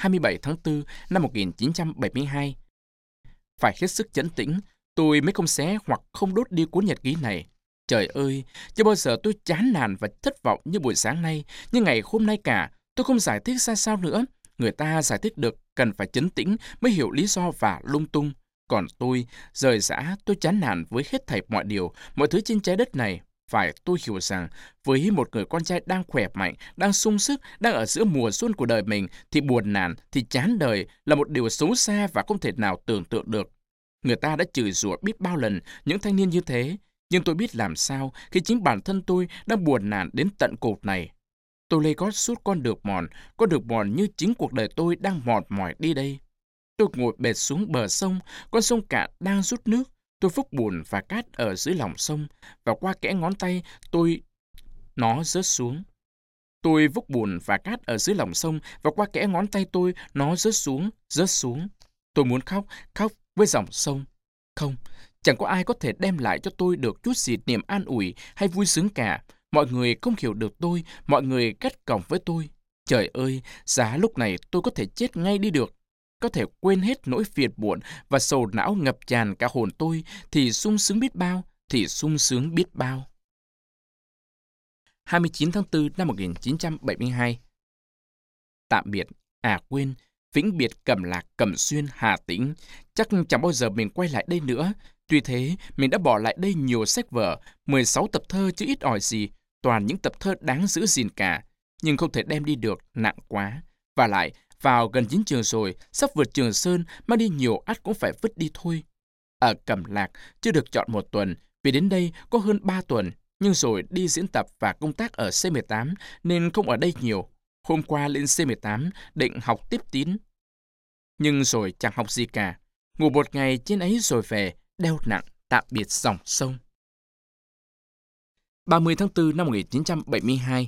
27 tháng 4 năm 1972. Phải hết sức trấn tĩnh, tôi mới không xé hoặc không đốt đi cuốn nhật ký này. Trời ơi, chưa bao giờ tôi chán nản và thất vọng như buổi sáng nay, như ngày hôm nay cả. Tôi không giải thích ra sao nữa. Người ta giải thích được cần phải trấn tĩnh mới hiểu lý do và lung tung. Còn tôi, rời rã, tôi chán nản với hết thảy mọi điều, mọi thứ trên trái đất này. Phải tôi hiểu rằng, với một người con trai đang khỏe mạnh, đang sung sức, đang ở giữa mùa xuân của đời mình, thì buồn nản, thì chán đời là một điều xấu xa và không thể nào tưởng tượng được. Người ta đã chửi rủa biết bao lần những thanh niên như thế, nhưng tôi biết làm sao khi chính bản thân tôi đang buồn nản đến tận cột này. Tôi lê gót suốt con đường mòn như chính cuộc đời tôi đang mòn mỏi đi đây. Tôi ngồi bệt xuống bờ sông, con sông cạn đang rút nước. Tôi vốc bùn và cát ở dưới lòng sông, và qua kẽ ngón tay nó rớt xuống. Tôi vốc bùn và cát ở dưới lòng sông, và qua kẽ ngón tay nó rớt xuống, rớt xuống. Tôi muốn khóc, khóc với dòng sông. Không, chẳng có ai có thể đem lại cho tôi được chút gì niềm an ủi hay vui sướng cả. Mọi người không hiểu được tôi, mọi người gắt gỏng với tôi. Trời ơi, giá lúc này tôi có thể chết ngay đi được. Có thể quên hết nỗi phiền muộn và sầu não ngập tràn cả hồn tôi, thì sung sướng biết bao, thì sung sướng biết bao. 29 tháng 4 năm 1972. Tạm biệt, quên, vĩnh biệt Cẩm Lạc, Cẩm Xuyên, Hà Tĩnh. Chắc chẳng bao giờ mình quay lại đây nữa. Tuy thế, mình đã bỏ lại đây nhiều sách vở, 16 tập thơ chứ ít ỏi gì, toàn những tập thơ đáng giữ gìn cả. Nhưng không thể đem đi được, nặng quá. Và lại, vào gần chiến trường rồi, sắp vượt Trường Sơn, mang đi nhiều ắt cũng phải vứt đi thôi. Ở Cẩm Lạc, chưa được chọn 1 tuần, vì đến đây có hơn 3 tuần, nhưng rồi đi diễn tập và công tác ở C18 nên không ở đây nhiều. Hôm qua lên C18 định học tiếp tín, nhưng rồi chẳng học gì cả. Ngủ 1 ngày trên ấy rồi về, đeo nặng, tạm biệt dòng sông. 30 tháng 4 năm 1972.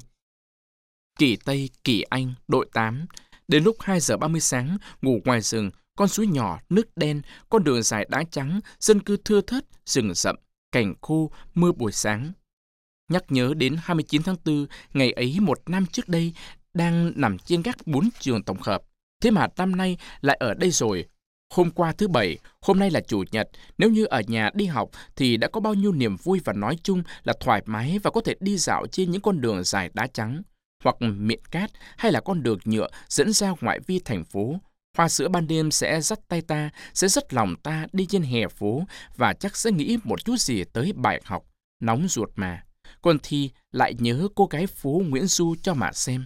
Kỳ Tây, Kỳ Anh, đội 8. Đến lúc 2 giờ 30 sáng, ngủ ngoài rừng, con suối nhỏ, nước đen, con đường dài đá trắng, dân cư thưa thớt, rừng rậm, cảnh khô, mưa buổi sáng. Nhắc nhớ đến 29 tháng 4, ngày ấy 1 năm trước đây, đang nằm trên gác 4 trường tổng hợp. Thế mà năm nay lại ở đây rồi. Hôm qua thứ Bảy, hôm nay là Chủ nhật. Nếu như ở nhà đi học thì đã có bao nhiêu niềm vui và nói chung là thoải mái và có thể đi dạo trên những con đường dài đá trắng, hoặc miện cát, hay là con đường nhựa dẫn ra ngoại vi thành phố. Hoa sữa ban đêm sẽ dắt tay ta, sẽ dắt lòng ta đi trên hè phố, và chắc sẽ nghĩ một chút gì tới bài học. Nóng ruột mà. Còn Thi lại nhớ cô gái phố Nguyễn Du cho mà xem.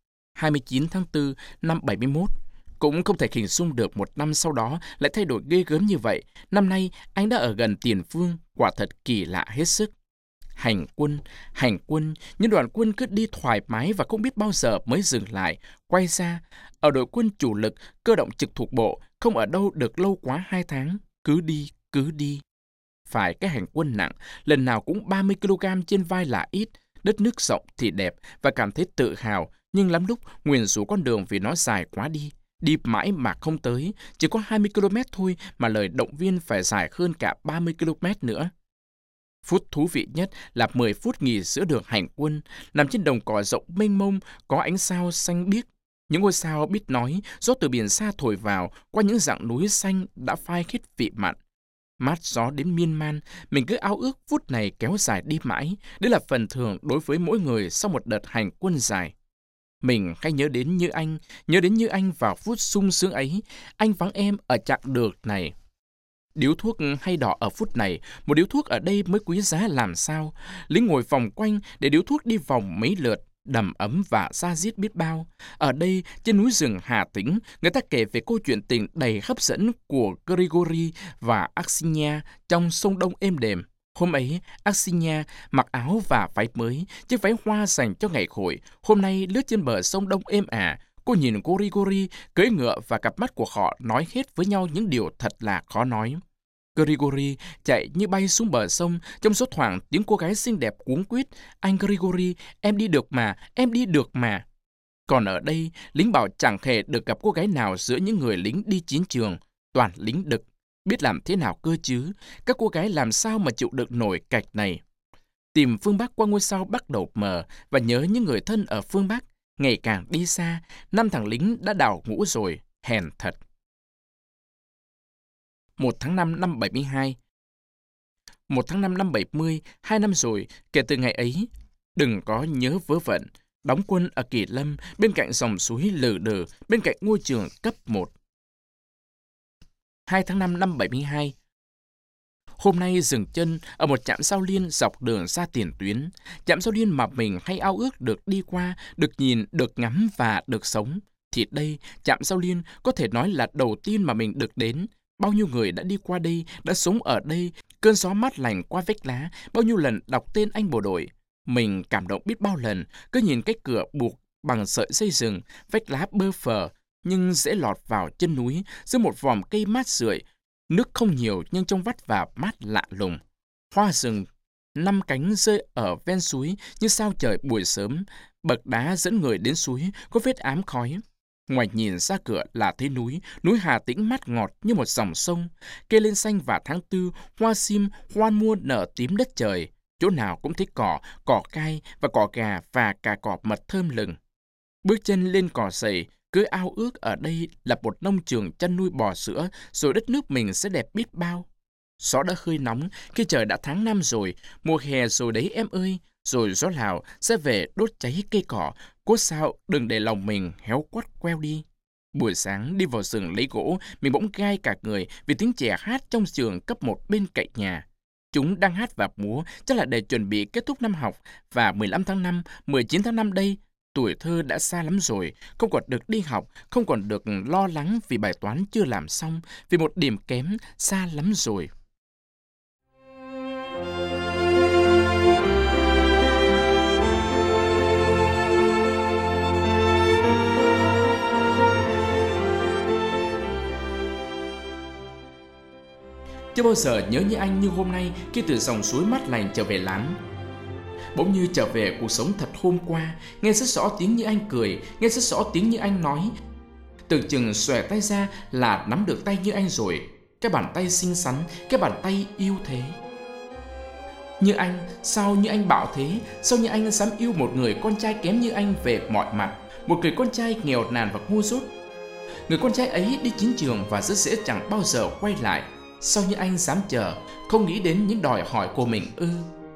29 tháng 4 năm 71. Cũng không thể hình dung được 1 năm sau đó lại thay đổi ghê gớm như vậy. Năm nay anh đã ở gần tiền phương, quả thật kỳ lạ hết sức. Hành quân, những đoàn quân cứ đi thoải mái và không biết bao giờ mới dừng lại, quay ra. Ở đội quân chủ lực, cơ động trực thuộc bộ, không ở đâu được lâu quá 2 tháng, cứ đi. Phải cái hành quân nặng, lần nào cũng 30 kg trên vai là ít, đất nước rộng thì đẹp và cảm thấy tự hào, nhưng lắm lúc nguyền rủa con đường vì nó dài quá đi mãi mà không tới, chỉ có 20 km thôi mà lời động viên phải dài hơn cả 30 km nữa. Phút thú vị nhất là 10 phút nghỉ giữa đường hành quân, nằm trên đồng cỏ rộng mênh mông, có ánh sao xanh biếc. Những ngôi sao biết nói, gió từ biển xa thổi vào, qua những dặng núi xanh đã phai hết vị mặn. Mát gió đến miên man, mình cứ ao ước phút này kéo dài đi mãi. Đấy là phần thưởng đối với mỗi người sau một đợt hành quân dài. Mình hay nhớ đến như anh vào phút sung sướng ấy. Anh vắng em ở chặng đường này. Điếu thuốc hay đỏ ở phút này, một điếu thuốc ở đây mới quý giá làm sao. Lính ngồi vòng quanh để điếu thuốc đi vòng mấy lượt, đầm ấm và da diết biết bao. Ở đây, trên núi rừng Hà Tĩnh, người ta kể về câu chuyện tình đầy hấp dẫn của Grigori và Aksinya trong sông Đông êm đềm. Hôm ấy, Aksinya mặc áo và váy mới, chiếc váy hoa dành cho ngày hội. Hôm nay lướt trên bờ sông Đông êm ả. Cô nhìn Grigori cưỡi ngựa và cặp mắt của họ nói hết với nhau những điều thật là khó nói. Grigori chạy như bay xuống bờ sông, trong số thoảng tiếng cô gái xinh đẹp cuống quýt: "Anh Grigori, em đi được mà, em đi được mà." Còn ở đây, lính bảo chẳng hề được gặp cô gái nào giữa những người lính đi chiến trường, toàn lính đực. Biết làm thế nào cơ chứ? Các cô gái làm sao mà chịu đựng nổi cảnh này? Tìm phương Bắc qua ngôi sao Bắc đầu mờ và nhớ những người thân ở phương Bắc. Ngày càng đi xa, 5 thằng lính đã đào ngũ rồi, hèn thật. 1 tháng 5 năm 72. 1 tháng 5 năm 70, 2 năm rồi kể từ ngày ấy. Đừng có nhớ vớ vẩn. Đóng quân ở Kỳ Lâm, bên cạnh dòng suối lừ đừ, bên cạnh ngôi trường cấp 1. 2 tháng 5 năm 72. Hôm nay dừng chân ở một trạm giao liên dọc đường ra tiền tuyến. Trạm giao liên mà mình hay ao ước được đi qua, được nhìn, được ngắm và được sống. Thì đây, trạm giao liên có thể nói là đầu tiên mà mình được đến. Bao nhiêu người đã đi qua đây, đã sống ở đây, cơn gió mát lành qua vách lá, bao nhiêu lần đọc tên anh bộ đội. Mình cảm động biết bao lần, cứ nhìn cái cửa buộc bằng sợi dây rừng, vách lá bơ phờ, nhưng dễ lọt vào chân núi, giữa một vòm cây mát rượi. Nước không nhiều nhưng trong vắt và mát lạ lùng. Hoa rừng, 5 cánh rơi ở ven suối như sao trời buổi sớm. Bậc đá dẫn người đến suối, có vết ám khói. Ngoài nhìn ra cửa là thấy núi, núi Hà Tĩnh mát ngọt như một dòng sông. Cây lên xanh và tháng 4, hoa sim, hoa mua nở tím đất trời. Chỗ nào cũng thấy cỏ, cỏ cay và cỏ gà và cả cỏ mật thơm lừng. Bước chân lên cỏ dày, cứ ao ước ở đây là một nông trường chăn nuôi bò sữa, rồi đất nước mình sẽ đẹp biết bao. Gió đã hơi nóng khi trời đã tháng 5 rồi, mùa hè rồi đấy em ơi, rồi gió Lào sẽ về đốt cháy cây cỏ, cốt sao đừng để lòng mình héo quắt queo đi. Buổi sáng đi vào rừng lấy gỗ, mình bỗng gai cả người vì tiếng trẻ hát trong trường cấp 1 bên cạnh nhà. Chúng đang hát và múa chắc là để chuẩn bị kết thúc năm học, và 15 tháng 5, 19 tháng 5 đây, tuổi thơ đã xa lắm rồi, không còn được đi học, không còn được lo lắng vì bài toán chưa làm xong, vì một điểm kém, xa lắm rồi. Chưa bao giờ nhớ như anh như hôm nay khi từ dòng suối mát lành trở về lán. Bỗng như trở về cuộc sống thật hôm qua, nghe rất rõ tiếng như anh cười, nghe rất rõ tiếng như anh nói. Tưởng chừng xòe tay ra là nắm được tay như anh rồi, cái bàn tay xinh xắn, cái bàn tay yêu thế. Như anh, sao như anh bạo thế, sao như anh dám yêu một người con trai kém như anh về mọi mặt, một người con trai nghèo nàn và ngu dốt. Người con trai ấy đi chiến trường và rất dễ chẳng bao giờ quay lại. Sao như anh dám chờ, không nghĩ đến những đòi hỏi của mình ư?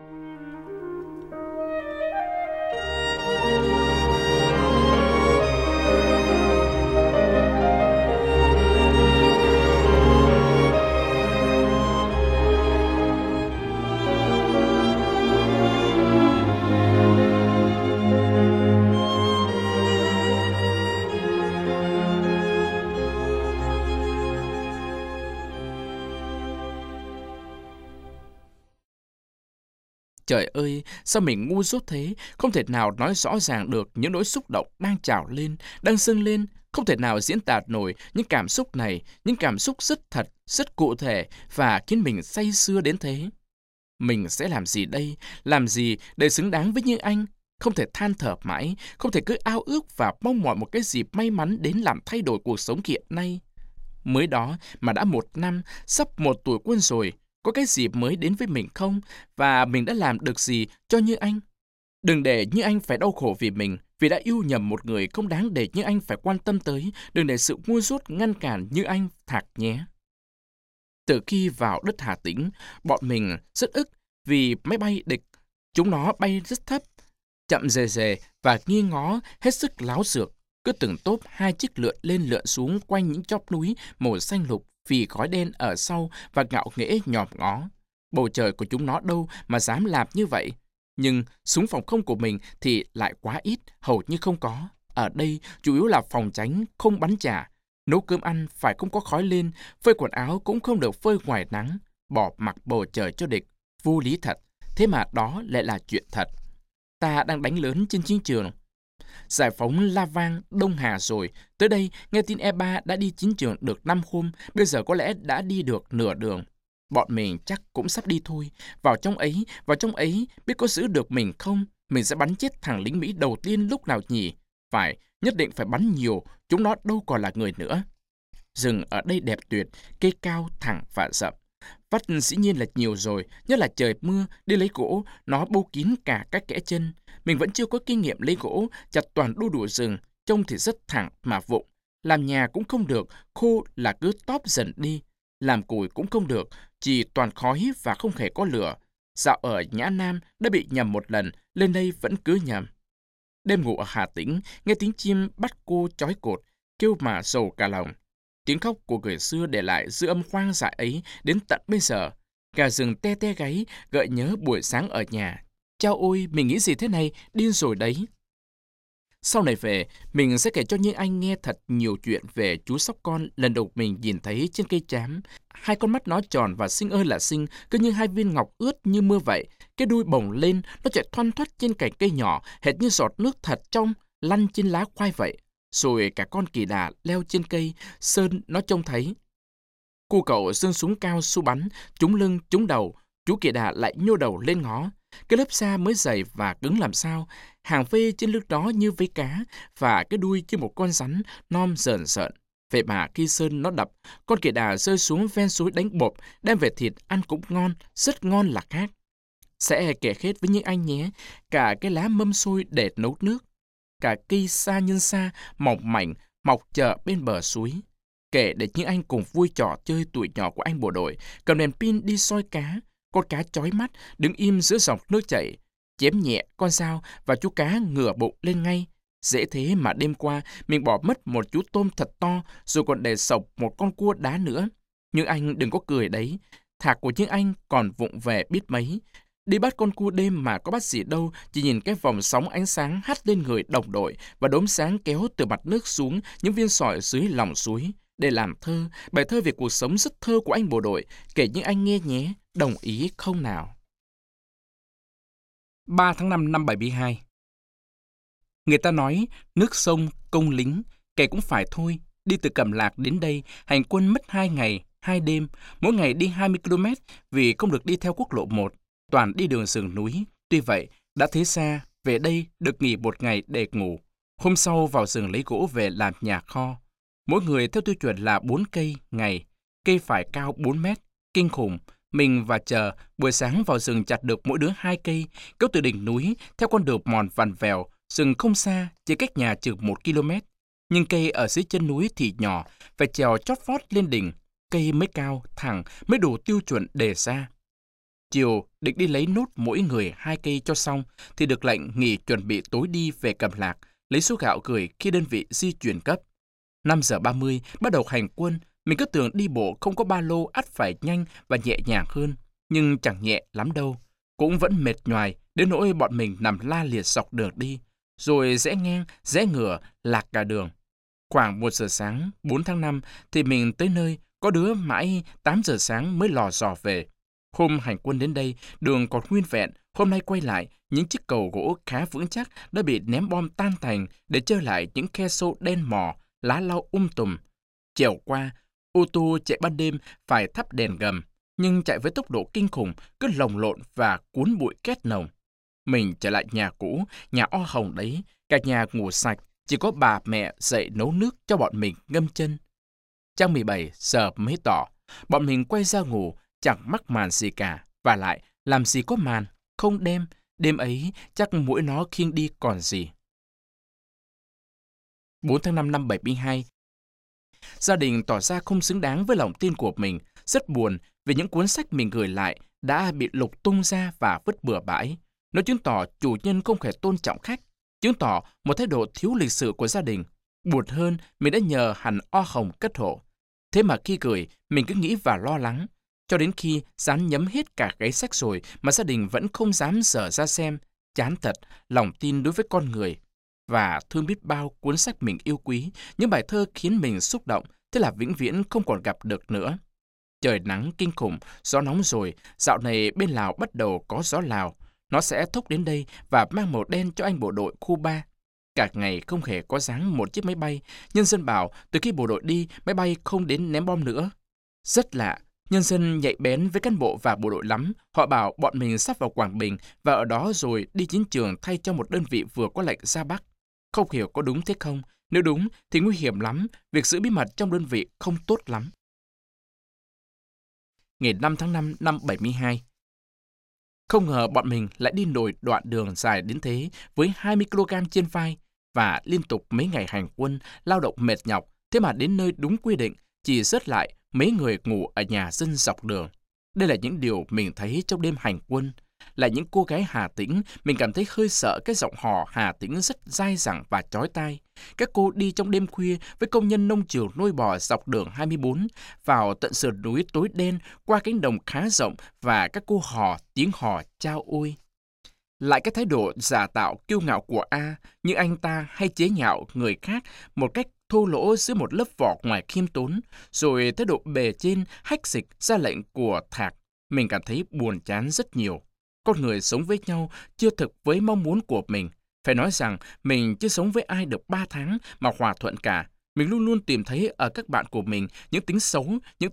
Trời ơi, sao mình ngu dốt thế, không thể nào nói rõ ràng được những nỗi xúc động đang trào lên, đang dâng lên, không thể nào diễn tả nổi những cảm xúc này, những cảm xúc rất thật, rất cụ thể và khiến mình say sưa đến thế. Mình sẽ làm gì đây, làm gì để xứng đáng với như anh? Không thể than thở mãi, không thể cứ ao ước và mong mỏi một cái dịp may mắn đến làm thay đổi cuộc sống hiện nay. Mới đó mà đã 1 năm, sắp 1 tuổi quân rồi, có cái dịp mới đến với mình không? Và mình đã làm được gì cho Như Anh? Đừng để Như Anh phải đau khổ vì mình, vì đã yêu nhầm một người không đáng để Như Anh phải quan tâm tới. Đừng để sự ngu dốt ngăn cản Như Anh thạc nhé. Từ khi vào đất Hà Tĩnh, bọn mình rất ức vì máy bay địch, chúng nó bay rất thấp, chậm rề rề và nghi ngó hết sức láo xược. Cứ từng tốp 2 chiếc lượn lên lượn xuống quanh những chóp núi màu xanh lục vì khói đen ở sau và ngạo nghễ nhòm ngó. Bầu trời của chúng nó đâu mà dám làm như vậy. Nhưng súng phòng không của mình thì lại quá ít, hầu như không có. Ở đây chủ yếu là phòng tránh, không bắn trả. Nấu cơm ăn phải không có khói lên, phơi quần áo cũng không được phơi ngoài nắng. Bỏ mặc bầu trời cho địch, vô lý thật. Thế mà đó lại là chuyện thật. Ta đang đánh lớn trên chiến trường. Giải phóng La Vang, Đông Hà rồi. Tới đây, nghe tin E3 đã đi chiến trường được 5 hôm, bây giờ có lẽ đã đi được nửa đường. Bọn mình chắc cũng sắp đi thôi. Vào trong ấy, biết có giữ được mình không? Mình sẽ bắn chết thằng lính Mỹ đầu tiên lúc nào nhỉ? Phải, nhất định phải bắn nhiều, chúng nó đâu còn là người nữa. Rừng ở đây đẹp tuyệt, cây cao, thẳng và rậm. Vắt dĩ nhiên là nhiều rồi, nhất là trời mưa, đi lấy gỗ, nó bâu kín cả các kẽ chân. Mình vẫn chưa có kinh nghiệm lấy gỗ, chặt toàn đu đủ rừng, trông thì rất thẳng mà vụng. Làm nhà cũng không được, khô là cứ tóp dần đi. Làm củi cũng không được, chỉ toàn khói và không hề có lửa. Dạo ở Nhã Nam đã bị nhầm một lần, lên đây vẫn cứ nhầm. Đêm ngủ ở Hà Tĩnh, nghe tiếng chim bắt cô chói cột, kêu mà rầu cả lòng. Tiếng khóc của người xưa để lại dư âm hoang dại ấy đến tận bây giờ. Gà rừng te te gáy, gợi nhớ buổi sáng ở nhà. Chao ôi, mình nghĩ gì thế này, điên rồi đấy. Sau này về, mình sẽ kể cho những anh nghe thật nhiều chuyện về chú sóc con lần đầu mình nhìn thấy trên cây trám. Hai con mắt nó tròn và xinh ơi là xinh, cứ như hai viên ngọc ướt như mưa vậy. Cái đuôi bồng lên, nó chạy thoăn thoắt trên cành cây nhỏ, hệt như giọt nước thật trong, lăn trên lá khoai vậy. Rồi cả con kỳ đà leo trên cây, Sơn nó trông thấy. Cô cậu giương súng cao su bắn, trúng lưng, trúng đầu, chú kỳ đà lại nhô đầu lên ngó. Cái lớp da mới dày và cứng làm sao, hàng vê trên lưng đó như vây cá, và cái đuôi như một con rắn, non rờn rợn. Vậy mà khi Sơn nó đập, con kỳ đà rơi xuống ven suối đánh bộp, đem về thịt ăn cũng ngon, rất ngon là khác. Sẽ kể hết với những anh nhé, cả cái lá mâm xôi để nấu nước, cả cây sa nhân sa mỏng mảnh mọc chờ bên bờ suối. Kể để những anh cùng vui trò chơi tuổi nhỏ của anh bộ đội, cầm đèn pin đi soi cá, con cá chói mắt đứng im giữa dòng nước chảy, chém nhẹ con dao và chú cá ngửa bụng lên ngay. Dễ thế mà đêm qua mình bỏ mất một chú tôm thật to, rồi còn để sộc một con cua đá nữa. Nhưng anh đừng có cười đấy, thạc của những anh còn vụng về biết mấy. Đi bắt con cua đêm mà có bắt gì đâu, chỉ nhìn cái vòng sóng ánh sáng hắt lên người đồng đội và đốm sáng kéo từ mặt nước xuống những viên sỏi dưới lòng suối. Để làm thơ, bài thơ về cuộc sống rất thơ của anh bộ đội, kể những anh nghe nhé, đồng ý không nào? 3 tháng 5 năm 72. Người ta nói, nước sông, công lính, kể cũng phải thôi. Đi từ Cẩm Lạc đến đây, hành quân mất 2 ngày, 2 đêm, mỗi ngày đi 20 km vì không được đi theo quốc lộ 1, toàn đi đường rừng núi. Tuy vậy, đã thế xa, về đây được nghỉ một ngày để ngủ. Hôm sau vào rừng lấy gỗ về làm nhà kho. Mỗi người theo tiêu chuẩn là 4 cây ngày, cây phải cao 4 mét, kinh khủng. Mình và chờ, buổi sáng vào rừng chặt được mỗi đứa 2 cây, kéo từ đỉnh núi, theo con đường mòn vằn vèo, rừng không xa, chỉ cách nhà chừng 1 km. Nhưng cây ở dưới chân núi thì nhỏ, phải trèo chót vót lên đỉnh, cây mới cao, thẳng, mới đủ tiêu chuẩn đề ra. Chiều, định đi lấy nốt mỗi người 2 cây cho xong, thì được lệnh nghỉ chuẩn bị tối đi về Cẩm Lạc, lấy số gạo gửi khi đơn vị di chuyển cấp. 5 giờ 30 bắt đầu hành quân, mình cứ tưởng đi bộ không có ba lô ắt phải nhanh và nhẹ nhàng hơn, nhưng chẳng nhẹ lắm đâu. Cũng vẫn mệt nhoài, đến nỗi bọn mình nằm la liệt dọc đường đi, rồi rẽ ngang, rẽ ngửa, lạc cả đường. Khoảng 1 giờ sáng, 4 tháng 5, thì mình tới nơi, có đứa mãi 8 giờ sáng mới lò dò về. Hôm hành quân đến đây, đường còn nguyên vẹn, hôm nay quay lại, những chiếc cầu gỗ khá vững chắc đã bị ném bom tan thành để trơ lại những khe sâu đen mò, lá lau tùm. Trèo qua, ô tô chạy ban đêm phải thắp đèn gầm, nhưng chạy với tốc độ kinh khủng, cứ lồng lộn và cuốn bụi két nồng. Mình trở lại nhà cũ, nhà o hồng đấy, cả nhà ngủ sạch, chỉ có bà mẹ dậy nấu nước cho bọn mình ngâm chân. Trăng 17 giờ mới tỏ, bọn mình quay ra ngủ, chẳng mắc màn gì cả, và lại làm gì có màn, không đêm ấy chắc mũi nó khiêng đi còn gì. 4 tháng 5 năm 72. Gia đình tỏ ra không xứng đáng với lòng tin của mình, rất buồn vì những cuốn sách mình gửi lại đã bị lục tung ra và vứt bừa bãi. Nó chứng tỏ chủ nhân không hề tôn trọng khách, chứng tỏ một thái độ thiếu lịch sự của gia đình. Buồn hơn, mình đã nhờ hẳn o hồng cất hộ. Thế mà khi gửi, mình cứ nghĩ và lo lắng. Cho đến khi dán nhấm hết cả gáy sách rồi mà gia đình vẫn không dám dở ra xem. Chán thật, lòng tin đối với con người. Và thương biết bao cuốn sách mình yêu quý, những bài thơ khiến mình xúc động, thế là vĩnh viễn không còn gặp được nữa. Trời nắng kinh khủng, gió nóng rồi, dạo này bên Lào bắt đầu có gió Lào. Nó sẽ thốc đến đây và mang màu đen cho anh bộ đội khu 3. Cả ngày không hề có dáng một chiếc máy bay, nhân dân bảo từ khi bộ đội đi, máy bay không đến ném bom nữa. Rất lạ, nhân dân nhạy bén với cán bộ và bộ đội lắm. Họ bảo bọn mình sắp vào Quảng Bình và ở đó rồi đi chiến trường thay cho một đơn vị vừa có lệnh ra Bắc. Không hiểu có đúng thế không? Nếu đúng thì nguy hiểm lắm, việc giữ bí mật trong đơn vị không tốt lắm. ngày 5 tháng 5 năm 72. Không ngờ bọn mình lại đi nổi đoạn đường dài đến thế với 20 kg trên vai và liên tục mấy ngày hành quân, lao động mệt nhọc, thế mà đến nơi đúng quy định, chỉ rớt lại mấy người ngủ ở nhà dân dọc đường. Đây là những điều mình thấy trong đêm hành quân. Là những cô gái Hà Tĩnh, mình cảm thấy hơi sợ cái giọng hò Hà Tĩnh rất dai dẳng và chói tai. Các cô đi trong đêm khuya với công nhân nông trường nuôi bò dọc đường 24, vào tận sườn núi tối đen, qua cánh đồng khá rộng và các cô hò tiếng hò chao ôi. Lại cái thái độ giả tạo kiêu ngạo của A, như anh ta hay chế nhạo người khác một cách thô lỗ dưới một lớp vỏ ngoài khiêm tốn, rồi thái độ bề trên hách dịch ra lệnh của Thạc, mình cảm thấy buồn chán rất nhiều. Con người sống với nhau chưa thực với mong muốn của mình. Phải nói rằng mình chưa sống với ai được 3 tháng mà hòa thuận cả. Mình luôn luôn tìm thấy ở các bạn của mình những tính xấu,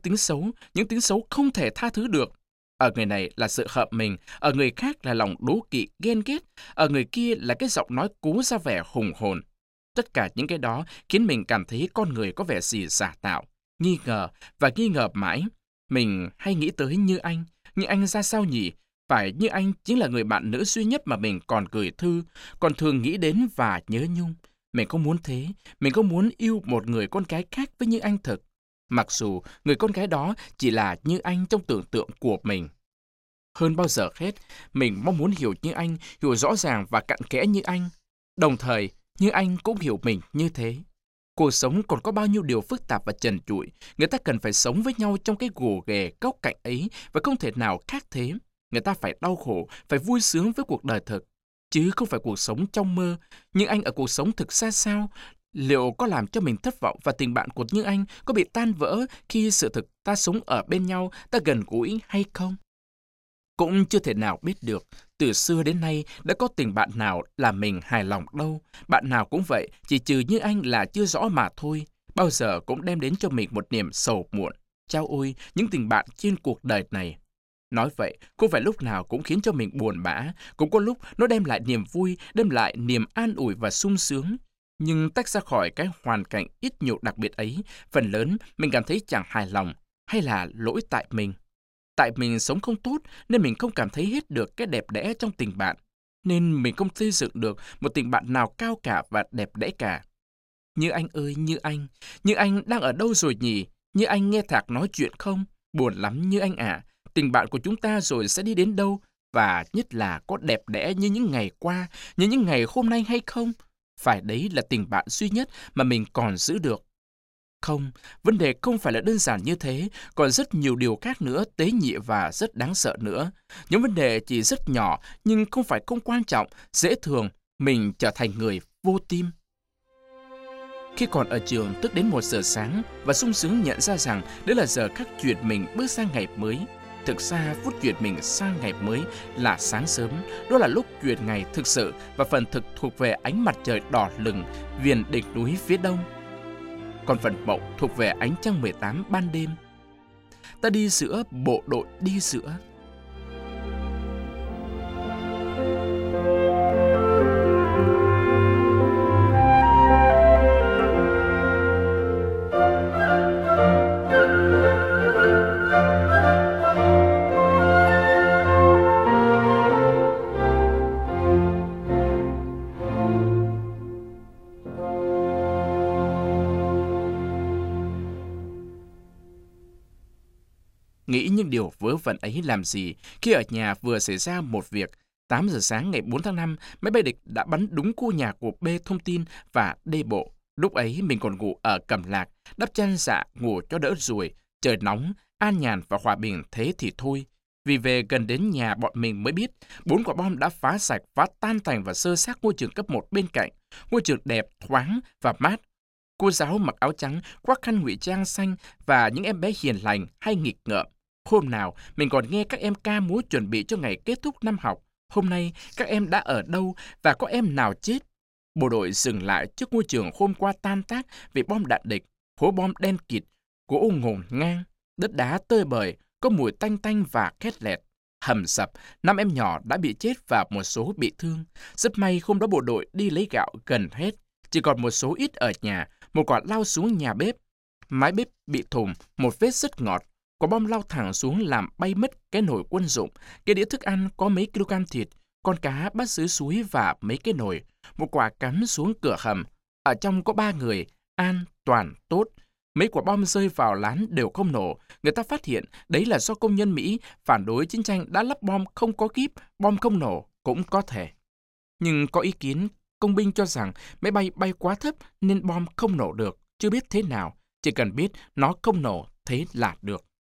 những tính xấu không thể tha thứ được. Ở người này là sự hợp mình, ở người khác là lòng đố kỵ, ghen ghét, ở người kia là cái giọng nói cố ra vẻ hùng hồn. Tất cả những cái đó khiến mình cảm thấy con người có vẻ gì giả tạo, nghi ngờ và nghi ngờ mãi. Mình hay nghĩ tới Như Anh ra sao nhỉ? Phải Như Anh chính là người bạn nữ duy nhất mà mình còn gửi thư, còn thường nghĩ đến và nhớ nhung. Mình không muốn thế, mình không muốn yêu một người con gái khác với Như Anh thực. Mặc dù người con gái đó chỉ là Như Anh trong tưởng tượng của mình. Hơn bao giờ hết, mình mong muốn hiểu Như Anh, hiểu rõ ràng và cặn kẽ như anh. Đồng thời, Như Anh cũng hiểu mình như thế. Cuộc sống còn có bao nhiêu điều phức tạp và trần trụi, người ta cần phải sống với nhau trong cái gồ ghề góc cạnh ấy và không thể nào khác thế. Người ta phải đau khổ, phải vui sướng với cuộc đời thực, chứ không phải cuộc sống trong mơ. Nhưng anh ở cuộc sống thực ra sao? Liệu có làm cho mình thất vọng và tình bạn của Như Anh có bị tan vỡ khi sự thực ta sống ở bên nhau, ta gần gũi hay không? Cũng chưa thể nào biết được, từ xưa đến nay đã có tình bạn nào làm mình hài lòng đâu. Bạn nào cũng vậy, chỉ trừ Như Anh là chưa rõ mà thôi. Bao giờ cũng đem đến cho mình một niềm sầu muộn. Chao ôi, những tình bạn trên cuộc đời này. Nói vậy, không phải lúc nào cũng khiến cho mình buồn bã, cũng có lúc nó đem lại niềm vui, đem lại niềm an ủi và sung sướng. Nhưng tách ra khỏi cái hoàn cảnh ít nhiều đặc biệt ấy, phần lớn mình cảm thấy chẳng hài lòng, hay là lỗi tại mình. Tại mình sống không tốt nên mình không cảm thấy hết được cái đẹp đẽ trong tình bạn. Nên mình không xây dựng được một tình bạn nào cao cả và đẹp đẽ cả. Như Anh ơi, Như Anh đang ở đâu rồi nhỉ? Như Anh nghe Thạc nói chuyện không? Buồn lắm Như Anh ạ. Tình bạn của chúng ta rồi sẽ đi đến đâu? Và nhất là có đẹp đẽ như những ngày qua, như những ngày hôm nay hay không? Phải đấy là tình bạn duy nhất mà mình còn giữ được. Không, vấn đề không phải là đơn giản như thế, còn rất nhiều điều khác nữa tế nhị và rất đáng sợ nữa. Những vấn đề chỉ rất nhỏ nhưng không phải không quan trọng, dễ thường, mình trở thành người vô tim. Khi còn ở trường tức đến 1 giờ sáng và sung sướng nhận ra rằng đấy là giờ khắc chuyển mình bước sang ngày mới. Thực ra phút chuyển mình sang ngày mới là sáng sớm, đó là lúc chuyển ngày thực sự và phần thực thuộc về ánh mặt trời đỏ lừng viền đỉnh núi phía đông. Còn phần mộng thuộc về ánh trăng 18 ban đêm. Ta đi giữa bộ đội đi giữa. Nghĩ những điều vớ vẩn ấy làm gì khi ở nhà vừa xảy ra một việc. 8 giờ sáng ngày 4 tháng 5, máy bay địch đã bắn đúng khu nhà của B thông tin và D bộ. Lúc ấy mình còn ngủ ở Cẩm Lạc, đắp chăn dạ ngủ cho đỡ ruồi. Trời nóng, an nhàn và hòa bình thế thì thôi. Vì về gần đến nhà bọn mình mới biết, 4 quả bom đã phá sạch, phá tan thành và xơ xác ngôi trường cấp 1 bên cạnh. Ngôi trường đẹp, thoáng và mát. Cô giáo mặc áo trắng, khoác khăn ngụy trang xanh và những em bé hiền lành hay nghịch ngợm. Hôm nào, mình còn nghe các em ca múa chuẩn bị cho ngày kết thúc năm học. Hôm nay, các em đã ở đâu và có em nào chết? Bộ đội dừng lại trước ngôi trường hôm qua tan tác vì bom đạn địch. Hố bom đen kịt, gỗ ngổn ngang, đất đá tơi bời, có mùi tanh tanh và khét lẹt. Hầm sập, 5 em nhỏ đã bị chết và một số bị thương. Rất may hôm đó bộ đội đi lấy gạo gần hết. Chỉ còn một số ít ở nhà, một quả lao xuống nhà bếp. Mái bếp bị thủng, một vết rất ngọt. Quả bom lao thẳng xuống làm bay mất cái nồi quân dụng, cái đĩa thức ăn có mấy kg thịt, con cá bắt dưới suối và mấy cái nồi. Một quả cắm xuống cửa hầm. Ở trong có 3 người, an, toàn, tốt. Mấy quả bom rơi vào lán đều không nổ. Người ta phát hiện đấy là do công nhân Mỹ phản đối chiến tranh đã lắp bom không có kíp, bom không nổ cũng có thể. Nhưng có ý kiến công binh cho rằng máy bay bay quá thấp nên bom không nổ được, chưa biết thế nào, chỉ cần biết nó không nổ thế là được.